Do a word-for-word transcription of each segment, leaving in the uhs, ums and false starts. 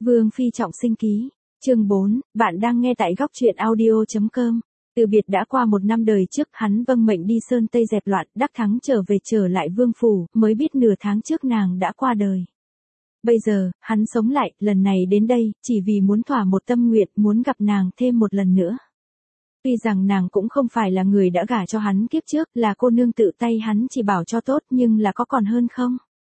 Vương Phi trọng sinh ký, chương bốn, bạn đang nghe tại góc truyện audio.com. Từ biệt đã qua một năm đời trước, hắn vâng mệnh đi sơn tây dẹp loạn, đắc thắng trở về trở lại vương phủ, mới biết nửa tháng trước nàng đã qua đời. Bây giờ, hắn sống lại, lần này đến đây, chỉ vì muốn thỏa một tâm nguyện, muốn gặp nàng thêm một lần nữa. Tuy rằng nàng cũng không phải là người đã gả cho hắn kiếp trước, là cô nương tự tay hắn chỉ bảo cho tốt, nhưng là có còn hơn không?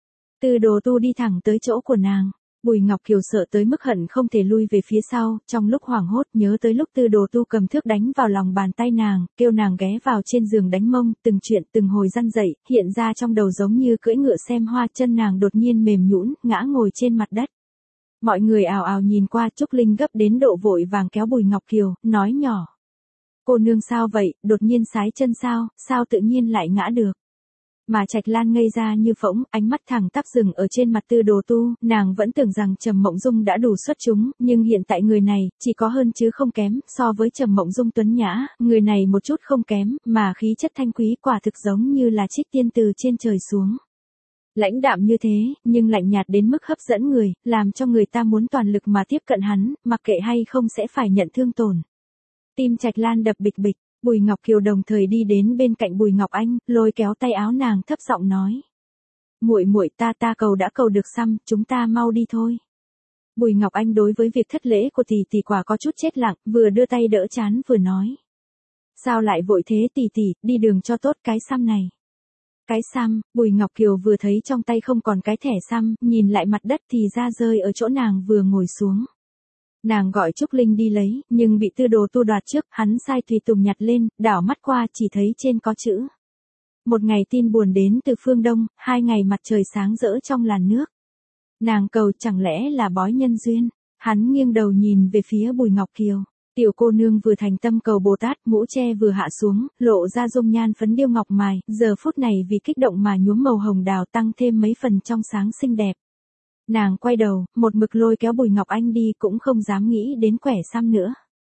Từ Đồ Tu đi thẳng tới chỗ của nàng. Bùi Ngọc Kiều sợ tới mức hận không thể lui về phía sau, trong lúc hoảng hốt nhớ tới lúc Tư Đồ Tu cầm thước đánh vào lòng bàn tay nàng, kêu nàng ghé vào trên giường đánh mông, từng chuyện từng hồi răn dậy, hiện ra trong đầu giống như cưỡi ngựa xem hoa, chân nàng đột nhiên mềm nhũn, ngã ngồi trên mặt đất. Mọi người ào ào nhìn qua, Trúc Linh gấp đến độ vội vàng kéo Bùi Ngọc Kiều, nói nhỏ: "Cô nương sao vậy, đột nhiên sái chân sao, sao tự nhiên lại ngã được?" Mà Trạch Lan ngây ra như phỗng, ánh mắt thẳng tắp dừng ở trên mặt Tư Đồ Tu, nàng vẫn tưởng rằng Trầm Mộng Dung đã đủ xuất chúng, nhưng hiện tại người này, chỉ có hơn chứ không kém, so với Trầm Mộng Dung tuấn nhã, người này một chút không kém, mà khí chất thanh quý quả thực giống như là trích tiên từ trên trời xuống. Lãnh đạm như thế, nhưng lạnh nhạt đến mức hấp dẫn người, làm cho người ta muốn toàn lực mà tiếp cận hắn, mặc kệ hay không sẽ phải nhận thương tổn. Tim Trạch Lan đập bịch bịch. Bùi Ngọc Kiều đồng thời đi đến bên cạnh Bùi Ngọc Anh, lôi kéo tay áo nàng thấp giọng nói: "Muội muội, ta ta cầu đã cầu được xăm, chúng ta mau đi thôi." Bùi Ngọc Anh đối với việc thất lễ của tỷ tỷ quả có chút chết lặng, vừa đưa tay đỡ trán vừa nói: "Sao lại vội thế tỷ tỷ, đi đường cho tốt, cái xăm này." Cái xăm? Bùi Ngọc Kiều vừa thấy trong tay không còn cái thẻ xăm, nhìn lại mặt đất thì ra rơi ở chỗ nàng vừa ngồi xuống. Nàng gọi Trúc Linh đi lấy, nhưng bị Tư Đồ Tu đoạt trước, hắn sai tùy tùng nhặt lên, đảo mắt qua chỉ thấy trên có chữ: "Một ngày tin buồn đến từ phương Đông, hai ngày mặt trời sáng rỡ trong làn nước." Nàng cầu chẳng lẽ là bói nhân duyên. Hắn nghiêng đầu nhìn về phía Bùi Ngọc Kiều. Tiểu cô nương vừa thành tâm cầu Bồ Tát, mũ che vừa hạ xuống, lộ ra dung nhan phấn điêu ngọc mài, giờ phút này vì kích động mà nhuốm màu hồng đào tăng thêm mấy phần trong sáng xinh đẹp. Nàng quay đầu, một mực lôi kéo Bùi Ngọc Anh đi, cũng không dám nghĩ đến quẻ xăm nữa.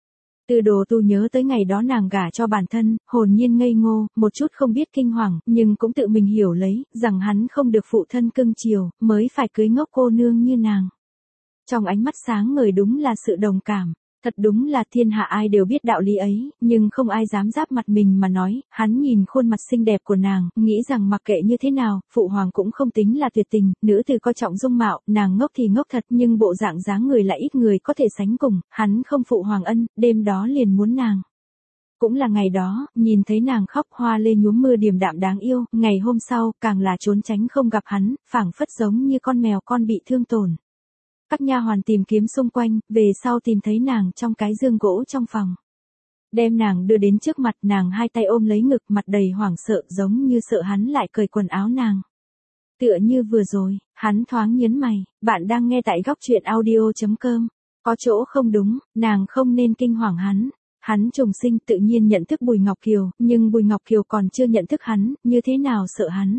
Tư Đồ Tu nhớ tới ngày đó nàng gả cho bản thân, hồn nhiên ngây ngô, một chút không biết kinh hoàng, nhưng cũng tự mình hiểu lấy, rằng hắn không được phụ thân cưng chiều, mới phải cưới ngốc cô nương như nàng. Trong ánh mắt sáng ngời đúng là sự đồng cảm. Thật đúng là thiên hạ ai đều biết đạo lý ấy, nhưng không ai dám giáp mặt mình mà nói. Hắn nhìn khuôn mặt xinh đẹp của nàng, nghĩ rằng mặc kệ như thế nào, phụ hoàng cũng không tính là tuyệt tình, nữ tử coi trọng dung mạo, nàng ngốc thì ngốc thật, nhưng bộ dạng dáng người lại ít người có thể sánh cùng, hắn không phụ hoàng ân, đêm đó liền muốn nàng. Cũng là ngày đó, nhìn thấy nàng khóc hoa lê nhuốm mưa điềm đạm đáng yêu, ngày hôm sau, càng là trốn tránh không gặp hắn, phảng phất giống như con mèo con bị thương tổn. Các nha hoàn tìm kiếm xung quanh, về sau tìm thấy nàng trong cái giường gỗ trong phòng. Đem nàng đưa đến trước mặt, nàng hai tay ôm lấy ngực, mặt đầy hoảng sợ, giống như sợ hắn lại cởi quần áo nàng. Tựa như vừa rồi, hắn thoáng nhấn mày: "Bạn đang nghe tại góc truyện audio.com. Có chỗ không đúng, nàng không nên kinh hoàng hắn." Hắn trùng sinh tự nhiên nhận thức Bùi Ngọc Kiều, nhưng Bùi Ngọc Kiều còn chưa nhận thức hắn, như thế nào sợ hắn.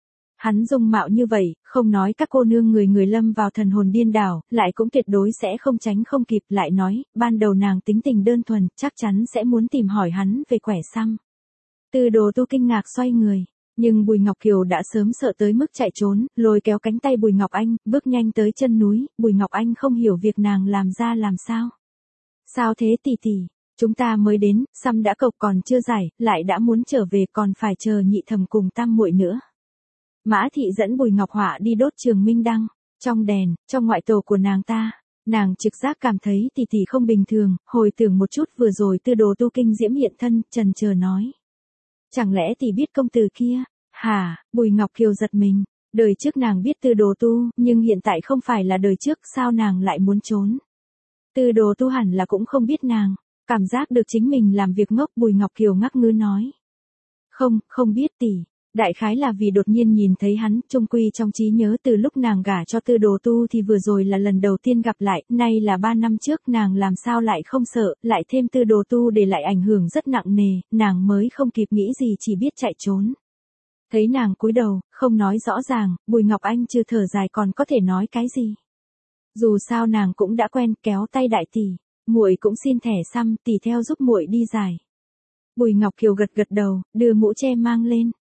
Hắn dung mạo như vậy, không nói các cô nương người người lâm vào thần hồn điên đảo, lại cũng tuyệt đối sẽ không tránh không kịp, lại nói, ban đầu nàng tính tình đơn thuần, chắc chắn sẽ muốn tìm hỏi hắn về quẻ xăm. Tư Đồ Tu kinh ngạc xoay người, nhưng Bùi Ngọc Kiều đã sớm sợ tới mức chạy trốn, lôi kéo cánh tay Bùi Ngọc Anh, bước nhanh tới chân núi. Bùi Ngọc Anh không hiểu việc nàng làm ra làm sao. "Sao thế tỷ tỷ? Chúng ta mới đến, xăm đã cộc còn chưa giải, lại đã muốn trở về, còn phải chờ nhị thẩm cùng tam muội nữa." Mã Thị dẫn Bùi Ngọc Họa đi đốt trường minh đăng. Trong đèn, trong ngoại tổ của nàng ta, nàng trực giác cảm thấy tỷ tỷ không bình thường, hồi tưởng một chút vừa rồi Tư Đồ Tu kinh diễm hiện thân, chần chờ nói: "Chẳng lẽ tỷ biết công tử kia?" "Hả?" Bùi Ngọc Kiều giật mình. Đời trước nàng biết Tư Đồ Tu, nhưng hiện tại không phải là đời trước, sao nàng lại muốn trốn? Tư Đồ Tu hẳn là cũng không biết nàng. Cảm giác được chính mình làm việc ngốc, Bùi Ngọc Kiều ngắc ngứ nói: "Không, không biết tỷ." Đại khái là vì đột nhiên nhìn thấy hắn, chung quy trong trí nhớ từ lúc nàng gả cho Tư Đồ Tu thì vừa rồi là lần đầu tiên gặp lại, nay là ba năm trước, nàng làm sao lại không sợ, lại thêm Tư Đồ Tu để lại ảnh hưởng rất nặng nề, nàng mới không kịp nghĩ gì chỉ biết chạy trốn. Thấy nàng cúi đầu, không nói rõ ràng, Bùi Ngọc Anh trừ thở dài còn có thể nói cái gì. Dù sao nàng cũng đã quen, kéo tay đại tỷ: "Muội cũng xin thẻ xăm, tỷ theo giúp muội đi giải." Bùi Ngọc Kiều gật gật đầu, đưa mũ che mang lên.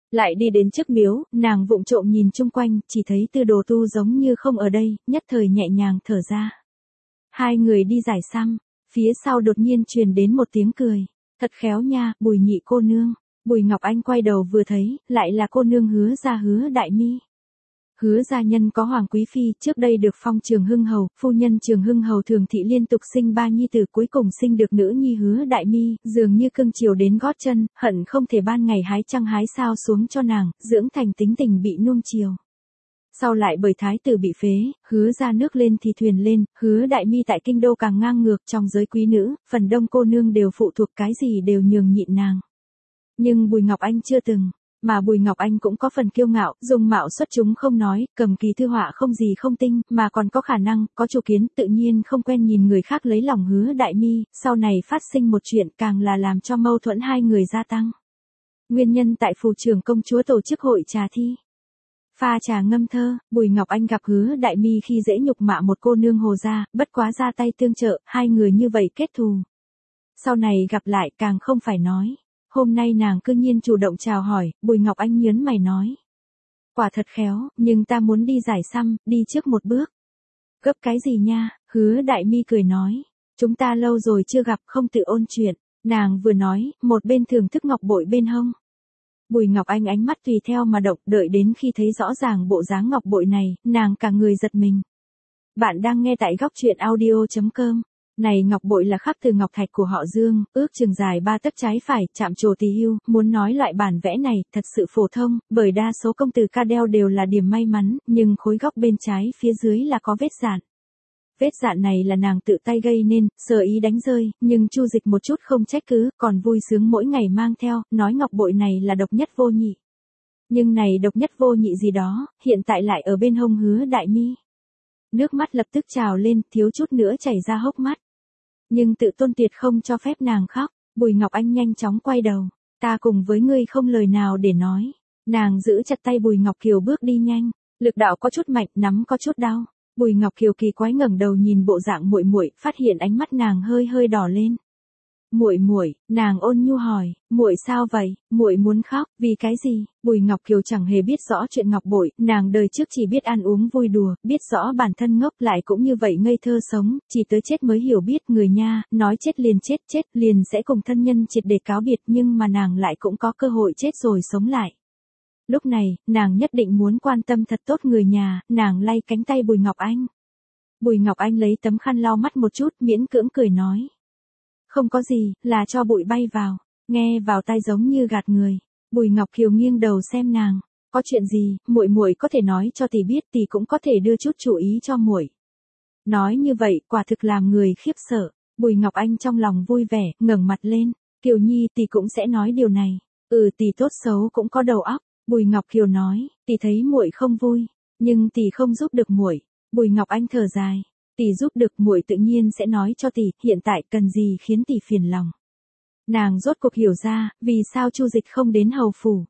Lại đi đến trước miếu, nàng vụng trộm nhìn chung quanh, chỉ thấy Tư Đồ Tu giống như không ở đây, nhất thời nhẹ nhàng thở ra. Hai người đi giải xăm, phía sau đột nhiên truyền đến một tiếng cười. Thật khéo nha, Bùi nhị cô nương. Bùi Ngọc Anh quay đầu vừa thấy, lại là cô nương Hứa gia Hứa Đại Mi. Hứa gia nhân có hoàng quý phi, trước đây được phong Trường Hưng hầu, phu nhân Trường Hưng hầu Thường thị liên tục sinh ba nhi tử, cuối cùng sinh được nữ nhi Hứa Đại Mi, dường như cưng chiều đến gót chân, hận không thể ban ngày hái trăng hái sao xuống cho nàng, dưỡng thành tính tình bị nuông chiều. Sau lại bởi thái tử bị phế, Hứa ra nước lên thì thuyền lên, Hứa Đại Mi tại kinh đô càng ngang ngược, trong giới quý nữ, phần đông cô nương đều phụ thuộc, cái gì đều nhường nhịn nàng. Nhưng Bùi Ngọc Anh chưa từng, mà Bùi Ngọc Anh cũng có phần kiêu ngạo, dung mạo xuất chúng không nói, cầm kỳ thư họa không gì không tinh, mà còn có khả năng, có chủ kiến, tự nhiên không quen nhìn người khác lấy lòng Hứa Đại Mi, sau này phát sinh một chuyện càng là làm cho mâu thuẫn hai người gia tăng. Nguyên nhân tại phủ trưởng công chúa tổ chức hội trà thi. Pha trà ngâm thơ, Bùi Ngọc Anh gặp Hứa Đại Mi khi dễ nhục mạ một cô nương Hồ gia, bất quá ra tay tương trợ, hai người như vậy kết thù. Sau này gặp lại càng không phải nói. Hôm nay nàng cư nhiên chủ động chào hỏi, Bùi Ngọc Anh nhớn mày nói. Quả thật khéo, nhưng ta muốn đi giải xăm, đi trước một bước. Gấp cái gì nha, Hứa Đại Mi cười nói. Chúng ta lâu rồi chưa gặp, không tự ôn chuyện. Nàng vừa nói, một bên thưởng thức ngọc bội bên hông. Bùi Ngọc Anh ánh mắt tùy theo mà động, đợi đến khi thấy rõ ràng bộ dáng ngọc bội này, nàng cả người giật mình. Bạn đang nghe tại góc truyện audio chấm com. Này ngọc bội là khắc từ ngọc thạch của họ Dương, ước chừng dài ba tấc trái phải, chạm trổ tỳ hưu, muốn nói loại bản vẽ này, thật sự phổ thông, bởi đa số công tử ca đeo đều là điểm may mắn, nhưng khối góc bên trái phía dưới là có vết dạn. Vết dạn này là nàng tự tay gây nên, sơ ý đánh rơi, nhưng Chu Dịch một chút không trách cứ, còn vui sướng mỗi ngày mang theo, nói ngọc bội này là độc nhất vô nhị. Nhưng này độc nhất vô nhị gì đó, hiện tại lại ở bên hông Hứa Đại Mi. Nước mắt lập tức trào lên, thiếu chút nữa chảy ra hốc mắt. Nhưng tự tôn tuyệt không cho phép nàng khóc, Bùi Ngọc Anh nhanh chóng quay đầu, ta cùng với ngươi không lời nào để nói. Nàng giữ chặt tay Bùi Ngọc Kiều bước đi nhanh, lực đạo có chút mạnh, nắm có chút đau. Bùi Ngọc Kiều kỳ quái ngẩng đầu nhìn bộ dạng muội muội, phát hiện ánh mắt nàng hơi hơi đỏ lên. Muội muội, nàng ôn nhu hỏi, muội sao vậy? Muội muốn khóc, vì cái gì? Bùi Ngọc Kiều chẳng hề biết rõ chuyện ngọc bội, nàng đời trước chỉ biết ăn uống vui đùa, biết rõ bản thân ngốc lại cũng như vậy ngây thơ sống, chỉ tới chết mới hiểu biết người nha, nói chết liền chết, chết liền sẽ cùng thân nhân triệt để cáo biệt, nhưng mà nàng lại cũng có cơ hội chết rồi sống lại. Lúc này, nàng nhất định muốn quan tâm thật tốt người nhà, nàng lay cánh tay Bùi Ngọc Anh. Bùi Ngọc Anh lấy tấm khăn lau mắt một chút, miễn cưỡng cười nói. Không có gì, là cho bụi bay vào, nghe vào tai giống như gạt người. Bùi Ngọc Kiều nghiêng đầu xem nàng, có chuyện gì, muội muội có thể nói cho tỷ biết, tỷ cũng có thể đưa chút chú ý cho muội. Nói như vậy, quả thực làm người khiếp sợ. Bùi Ngọc Anh trong lòng vui vẻ, ngẩng mặt lên, Kiều Nhi tỷ cũng sẽ nói điều này. Ừ, tỷ tốt xấu cũng có đầu óc. Bùi Ngọc Kiều nói, tỷ thấy muội không vui, nhưng tỷ không giúp được muội. Bùi Ngọc Anh thở dài. Tỷ giúp được muội tự nhiên sẽ nói cho tỷ, hiện tại cần gì khiến tỷ phiền lòng. Nàng rốt cuộc hiểu ra, vì sao Chu Dịch không đến hầu phủ.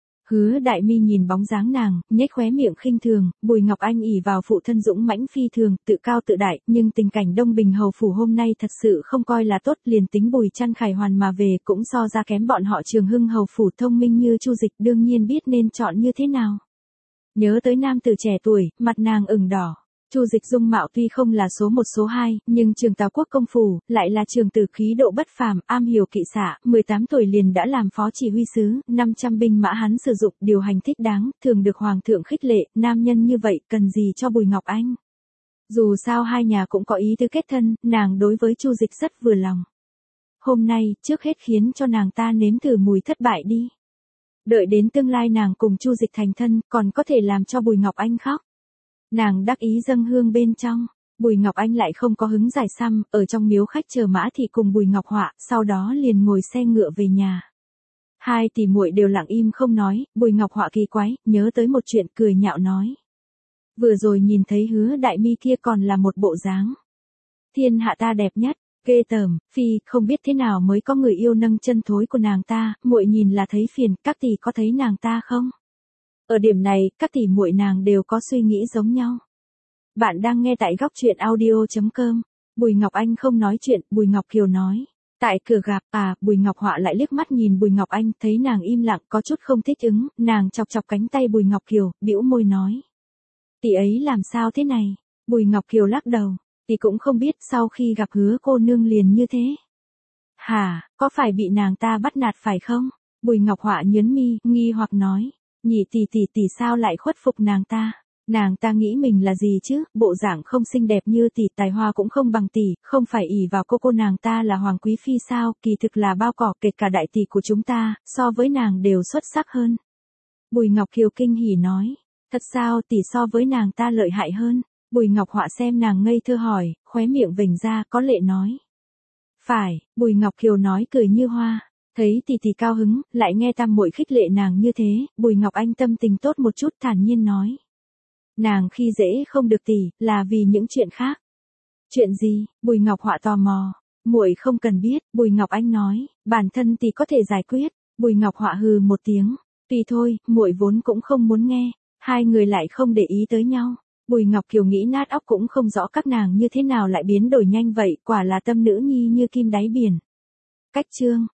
Hứa Đại Mi nhìn bóng dáng nàng, nhếch khóe miệng khinh thường, Bùi Ngọc Anh ỷ vào phụ thân dũng mãnh phi thường, tự cao tự đại, nhưng tình cảnh Đông Bình hầu phủ hôm nay thật sự không coi là tốt, liền tính Bùi Trăn Khải Hoàn mà về cũng so ra kém bọn họ Trường Hưng hầu phủ, thông minh như Chu Dịch đương nhiên biết nên chọn như thế nào. Nhớ tới nam tử trẻ tuổi, mặt nàng ửng đỏ. Chu Dịch dung mạo tuy không là số một số hai, nhưng Trường Tào Quốc công phủ lại là trường tử khí độ bất phàm, am hiểu kỵ xạ, mười tám tuổi liền đã làm phó chỉ huy sứ, năm trăm binh mã hắn sử dụng, điều hành thích đáng, thường được hoàng thượng khích lệ, nam nhân như vậy, cần gì cho Bùi Ngọc Anh. Dù sao hai nhà cũng có ý tứ kết thân, nàng đối với Chu Dịch rất vừa lòng. Hôm nay, trước hết khiến cho nàng ta nếm thử mùi thất bại đi. Đợi đến tương lai nàng cùng Chu Dịch thành thân, còn có thể làm cho Bùi Ngọc Anh khóc. Nàng đắc ý dâng hương bên trong, Bùi Ngọc Anh lại không có hứng giải xăm, ở trong miếu khách chờ mã thị cùng Bùi Ngọc Họa, sau đó liền ngồi xe ngựa về nhà. Hai tỷ muội đều lặng im không nói, Bùi Ngọc Họa kỳ quái, nhớ tới một chuyện cười nhạo nói. Vừa rồi nhìn thấy Hứa Đại Mi kia còn là một bộ dáng. Thiên hạ ta đẹp nhất, ghê tởm, phi, không biết thế nào mới có người yêu nâng chân thối của nàng ta, muội nhìn là thấy phiền, các tỷ có thấy nàng ta không? Ở điểm này, các tỷ muội nàng đều có suy nghĩ giống nhau. Bạn đang nghe tại góc truyện audio chấm com. Bùi Ngọc Anh không nói chuyện, Bùi Ngọc Kiều nói. Tại cửa gặp, à, Bùi Ngọc Họa lại liếc mắt nhìn Bùi Ngọc Anh, thấy nàng im lặng có chút không thích ứng, nàng chọc chọc cánh tay Bùi Ngọc Kiều, bĩu môi nói. Tỷ ấy làm sao thế này? Bùi Ngọc Kiều lắc đầu, tỷ cũng không biết sau khi gặp Hứa cô nương liền như thế. Hả, có phải bị nàng ta bắt nạt phải không? Bùi Ngọc Họa nhớn mi, nghi hoặc nói, nhị tỷ tỷ tỷ sao lại khuất phục nàng ta? Nàng ta nghĩ mình là gì chứ, bộ dạng không xinh đẹp như tỷ, tài hoa cũng không bằng tỷ, không phải ỷ vào cô cô nàng ta là hoàng quý phi sao, kỳ thực là bao cỏ, kể cả đại tỷ của chúng ta, so với nàng đều xuất sắc hơn. Bùi Ngọc Kiều kinh hỉ nói, thật sao tỷ so với nàng ta lợi hại hơn? Bùi Ngọc Họa xem nàng ngây thơ hỏi, khóe miệng vểnh ra, có lệ nói. Phải, Bùi Ngọc Kiều nói cười như hoa. Thấy tỷ tỷ cao hứng, lại nghe tam muội khích lệ nàng như thế, Bùi Ngọc Anh tâm tình tốt một chút, thản nhiên nói. Nàng khi dễ không được tỷ, là vì những chuyện khác. Chuyện gì? Bùi Ngọc Họa tò mò. Muội không cần biết, Bùi Ngọc Anh nói, bản thân tỷ có thể giải quyết. Bùi Ngọc Họa hừ một tiếng, tùy thôi, muội vốn cũng không muốn nghe. Hai người lại không để ý tới nhau. Bùi Ngọc Kiều nghĩ nát óc cũng không rõ các nàng như thế nào lại biến đổi nhanh vậy, quả là tâm nữ nhi như kim đáy biển. Cách chương